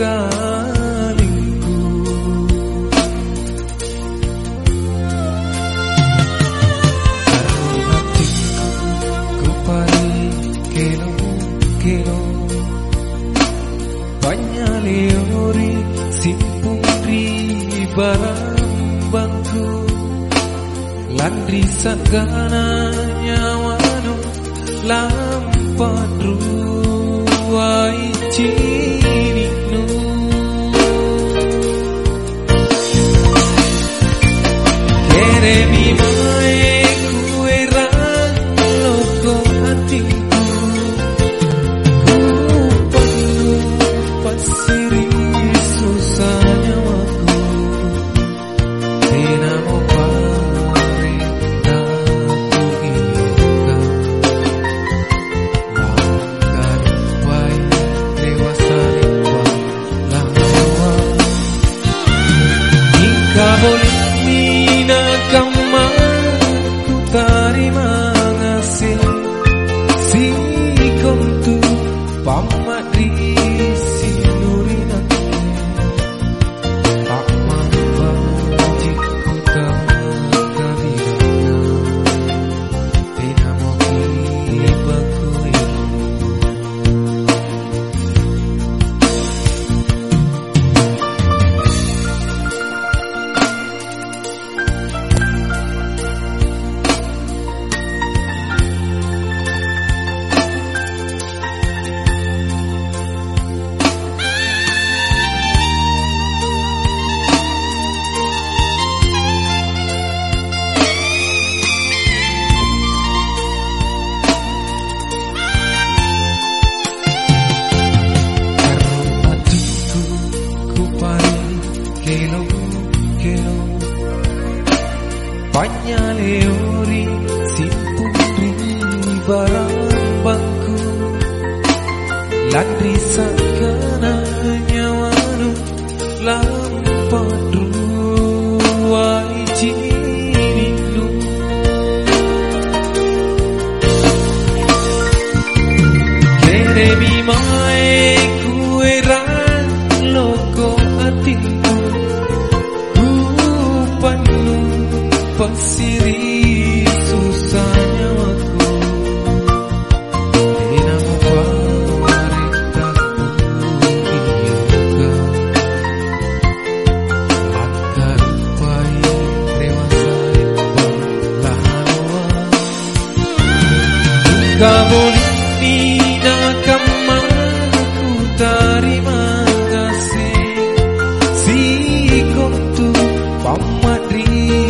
salingku. Karo hatiku ku paling kelo-kelo, banyak leori simpung barang-bangku, landri sagana nyawanu lampat ruai cininu. Keremi mae kue rang loko hatiku, ku penuh pasiri susah nyawaku. Dinamo parita kuhika, langgar pai dewasa lipa lawa. Jika boleh mina kama ku terima ngasih si kontu pamadri sinurina. Banyak leori simpung barang-bangku, landri sagana nyawanu lampat ruai cininu. Keremi mae kue rang loko hatiku, pasiri susah nyawaku. Dinamo parita kuhika, langgar pai dewasa lipa lawa. Jika boleh mina kama ku terima kasih si kontu pamadri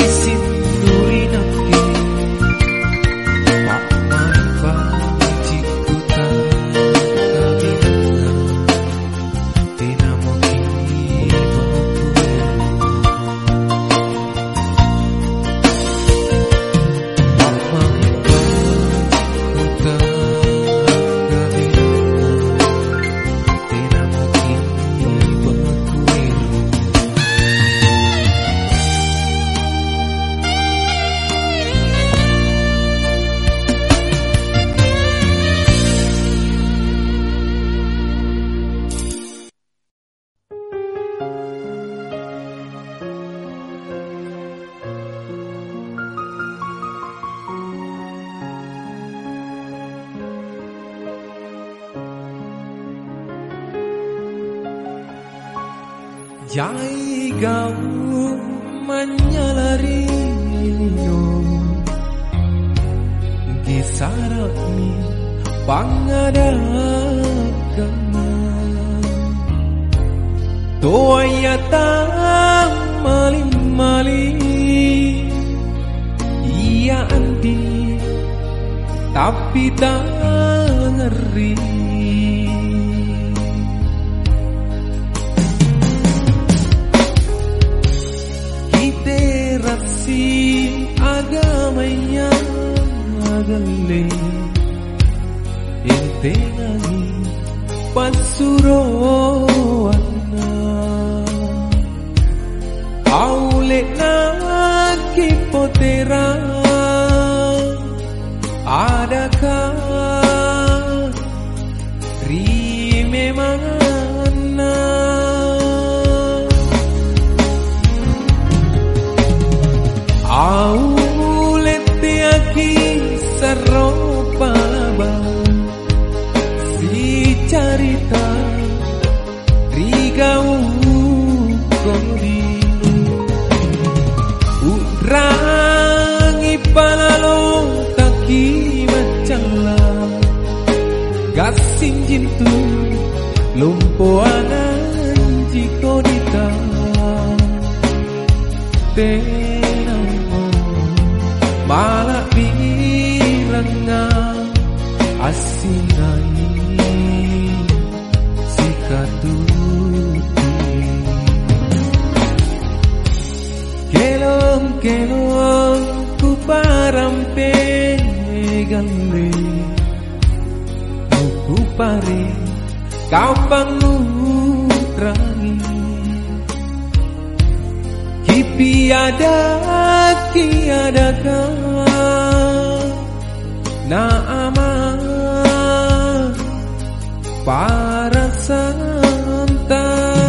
Jai gau menyalariyo gisarami pangadagana toayata malin-malin iya andi tapi tak ngeri. Agamanya agale intenani pasuroana aule na kipotera adakah rime mana cintu lumpuangan jika ditang tenangmu malah bilangan asinai sikatuti kelong ku parampe galle ku pare kau pangutrangi kipiada kau na aman para santa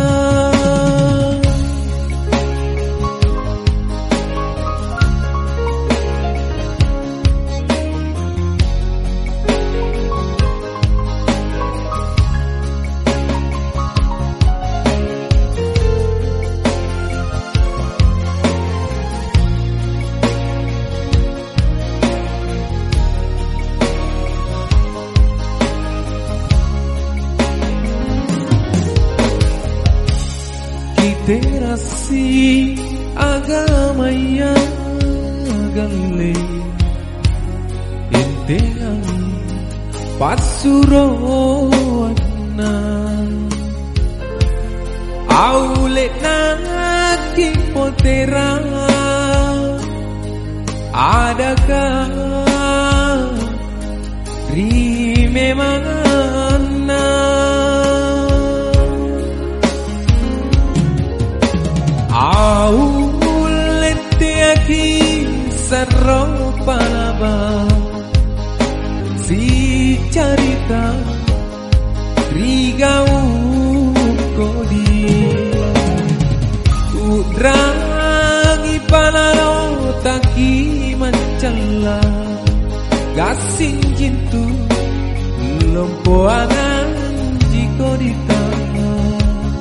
terasi agama yang galle enteang pasuroana aule naki potera adakah rime mana aulete aki saropalaba si carita rigau kodi udrangi palalo taki mancala gasing jintu lompoangan jiko ditang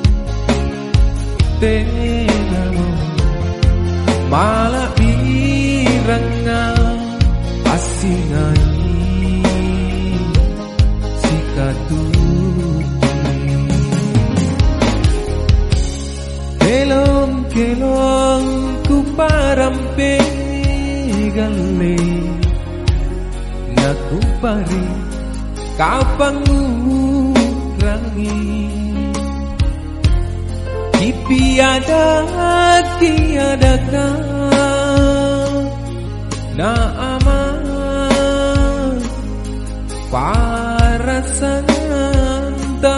tenang malah birangan asingai sikatuti kelong ku parampe galle naku pari kau pangutrangi kipiada kau na aman para santa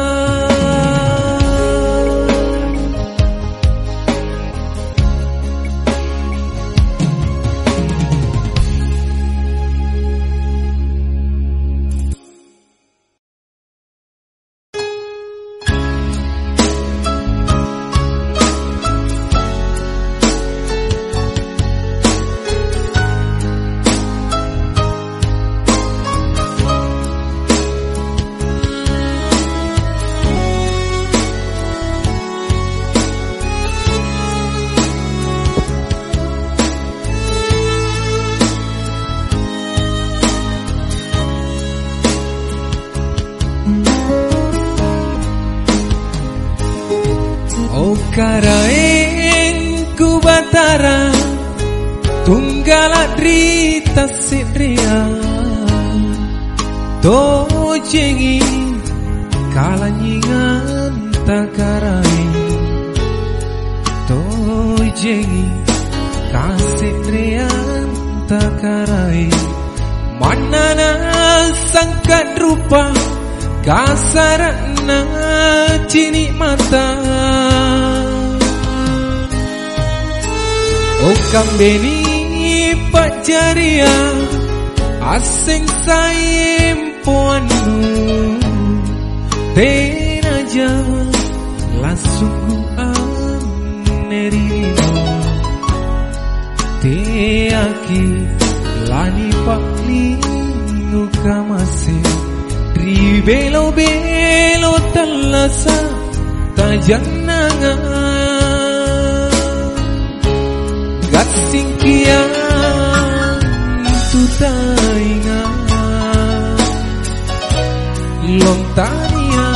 karaeng ku batara tunggal drita sidria tojengi kalanyingan takaraeng tojengi kasidrian takaraeng manana sangkat rupa kasarana cini mata oh kambeni pacaria asing saimpuanmu tenaja lasuku anerino teaki lani paklingu kamase ribelo-belo talasa tajanangan gasingkian tutaingan lontania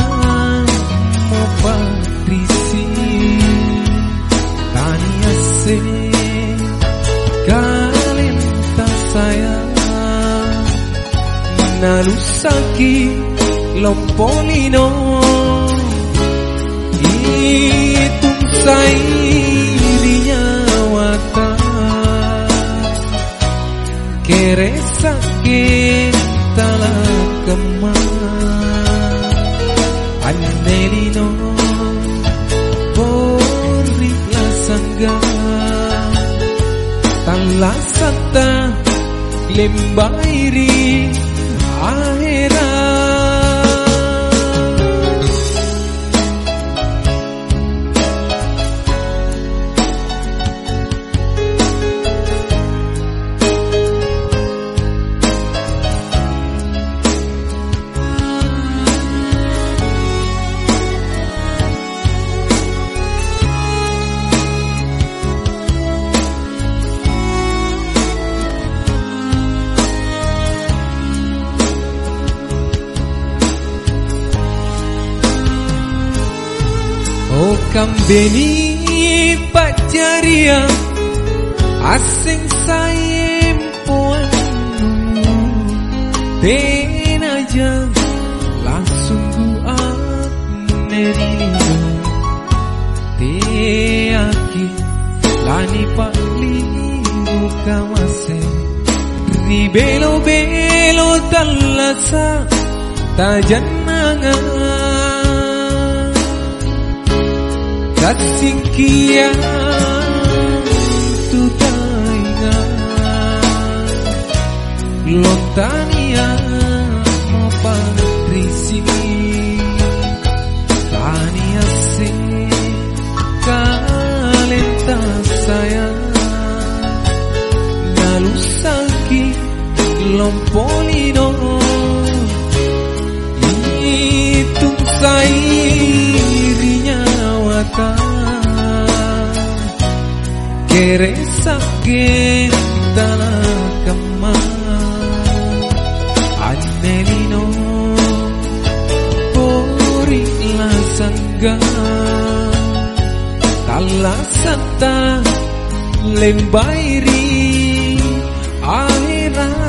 nalusaki lompolino itung sairinya wata kere sakit talakema annelino porri lasangga talasata lembairi akhirat. Kambeni pacaria asing sayempuan den aja langsung kuat nerino teaki lani pali buka mase ribelo belo talasa tajanangan Singkian tu taingan lontania mopan risini tania sing kalenta sayang nalusaki lompolino itung sairinya wata kere sakit talakema annelino pori lasangga talasata lembairi akhirat.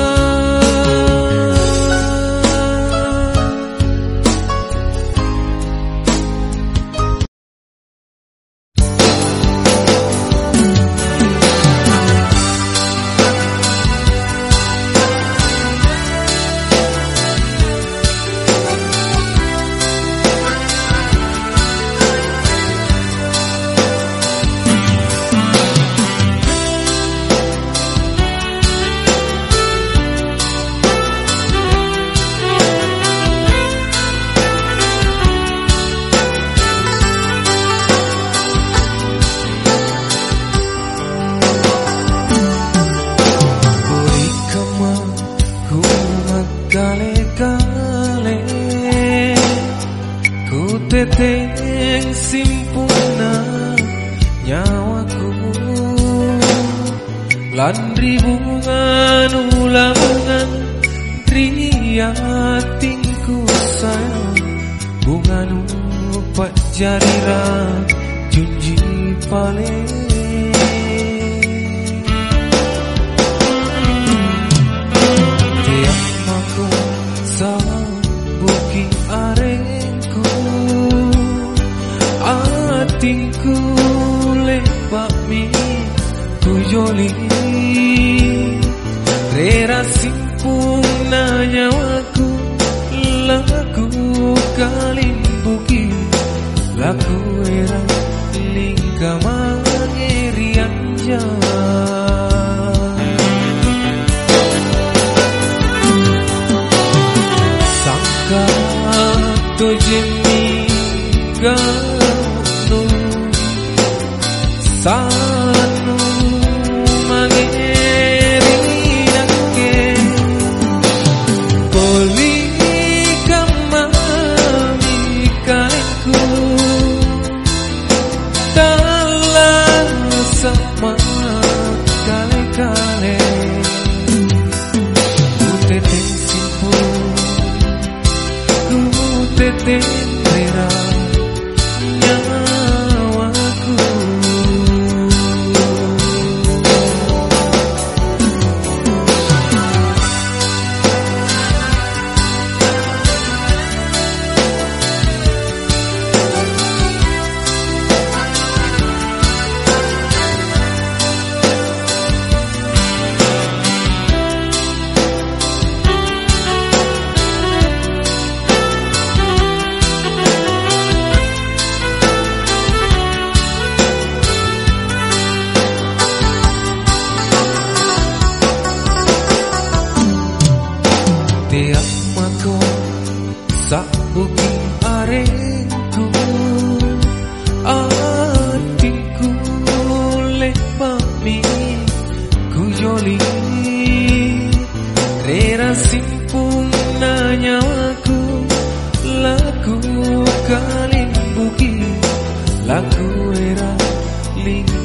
Teteng simpuna nyawaku lan ribungan ulangan triatinku sayang bunganu pak jarira junji pale tiap maku sama buki arengku atingku lepak mi kujoli rera simpuna nyawaku laku kalimbuki laku era lingka mangerian jawa sangka tojemi gano sanu mangerinake poli kamami kaleku talah sama kale-kale ku teteh simpul ku teteh rera nyawaku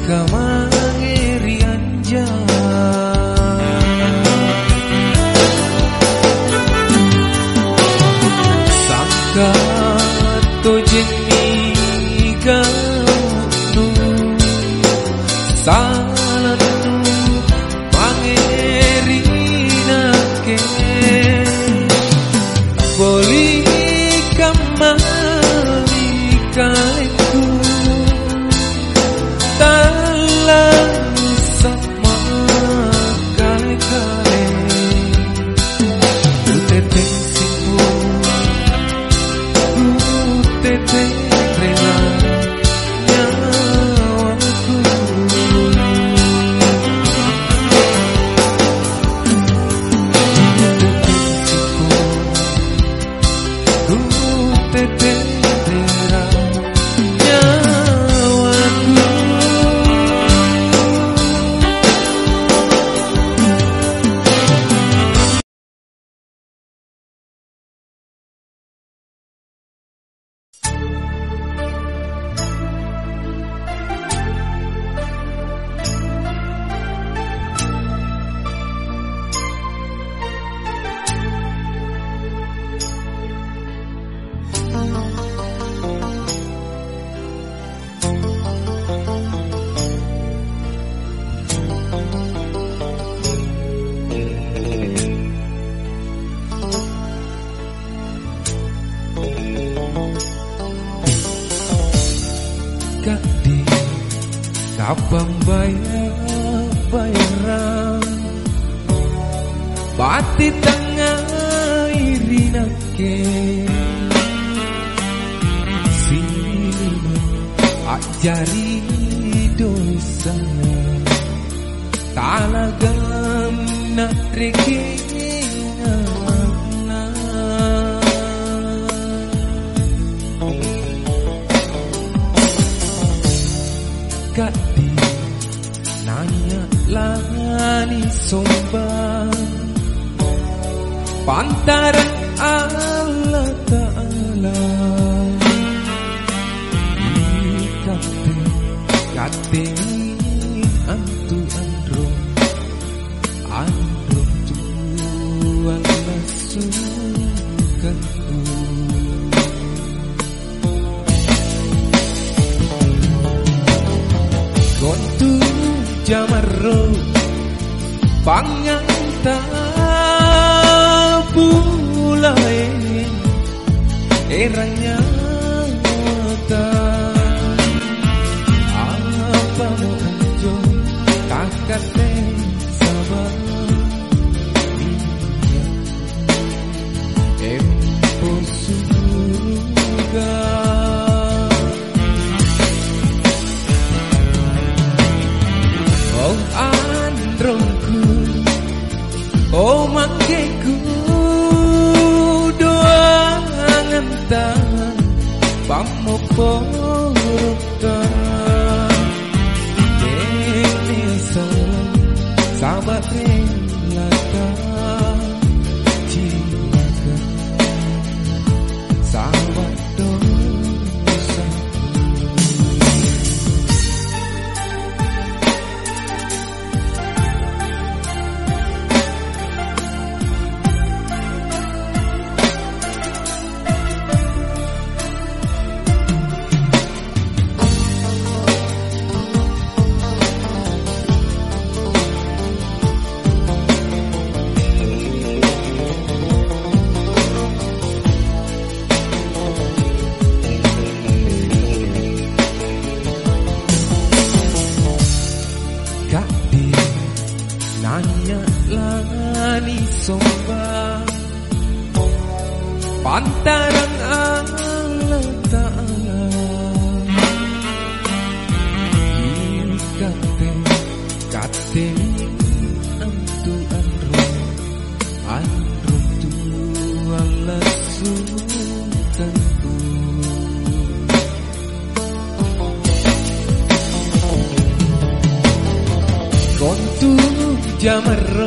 kamangeri anja saka tojeni ganu salanu mangeri nake boli kamali kaiku Kapang bayaran Bati tengah irinake Sini ajari dosa Talagam na rekina Kati nanya lani sombang pantaran Allah Ta'ala kate antu androm tu Allah sukanku Kontu jamaro panganta bulai eranya mata apa anjo kakate sabar empo surga Oh andromku, oh mangkeku doa ngantan pamoporoka Denesa sahabat relaka cilaka sahabat dosa Nanya lani sombang pantaran Allah Ta'ala kate antu androm tu Allah sukanku Kontu jamaro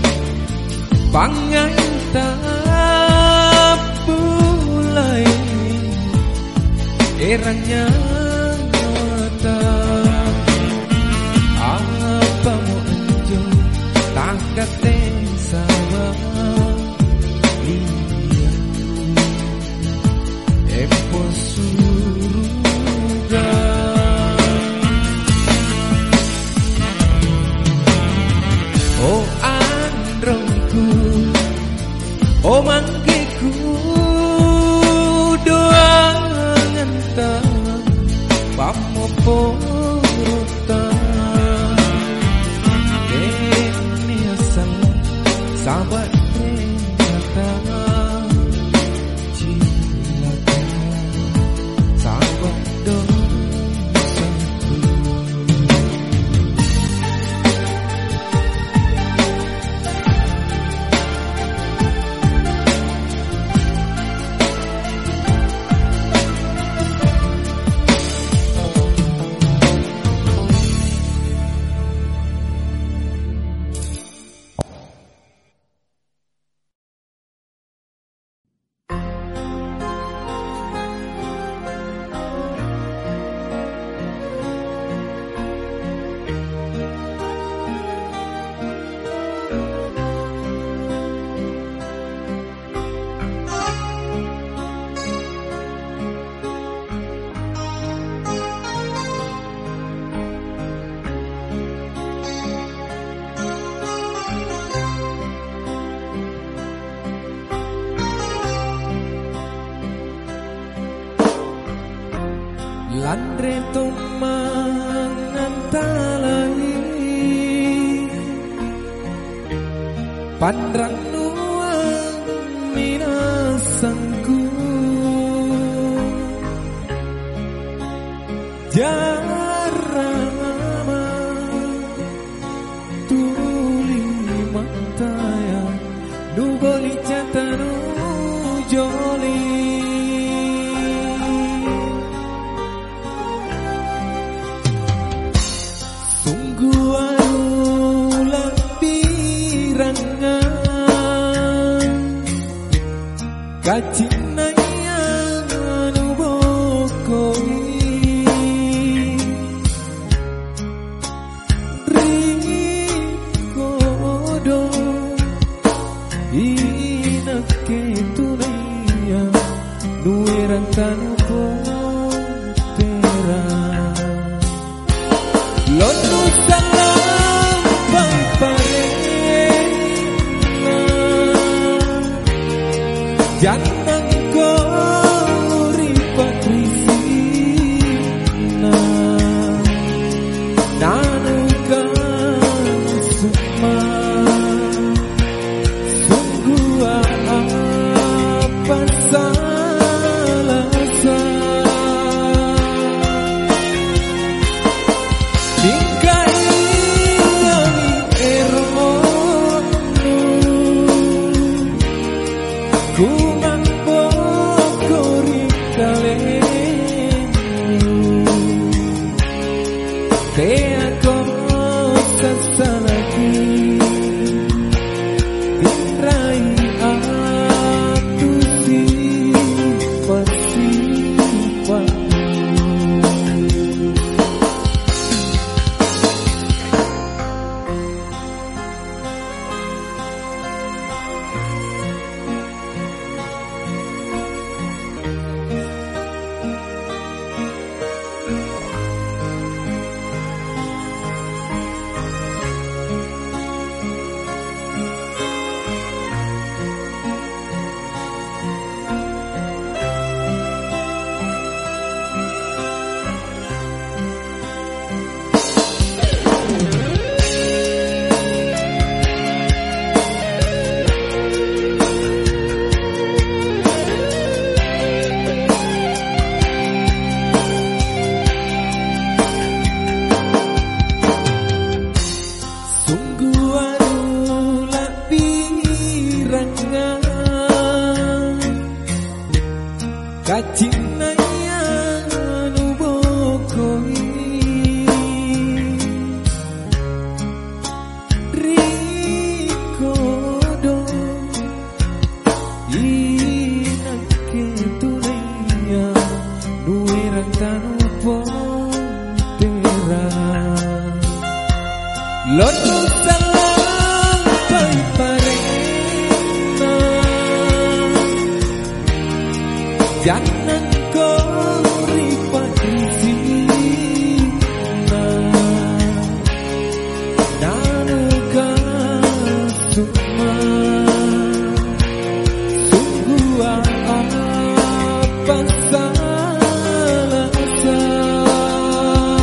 panganta bulai eranya mata Landre mangantalai Pandrang nuang minasangku Jarang tuli mataya Nu boli catanu joli Kacinayan ubokoi Rikodo Inake tunaya Nuerang tanuko tera Lono salam pare Jangan kau ripat risina Nanukan sukma Sungguh apa salah Bingkai kami eronu Ku Kacinayan ubokoi Rikodo Inake tunaya Nuerang tanupo tera Lono salam parena Jangan kau ripat risina Nanukan sukma Sungguh apa salah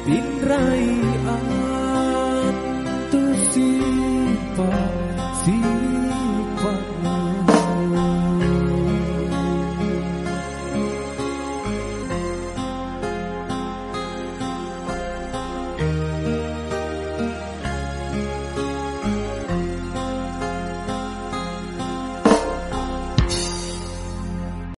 Pinrai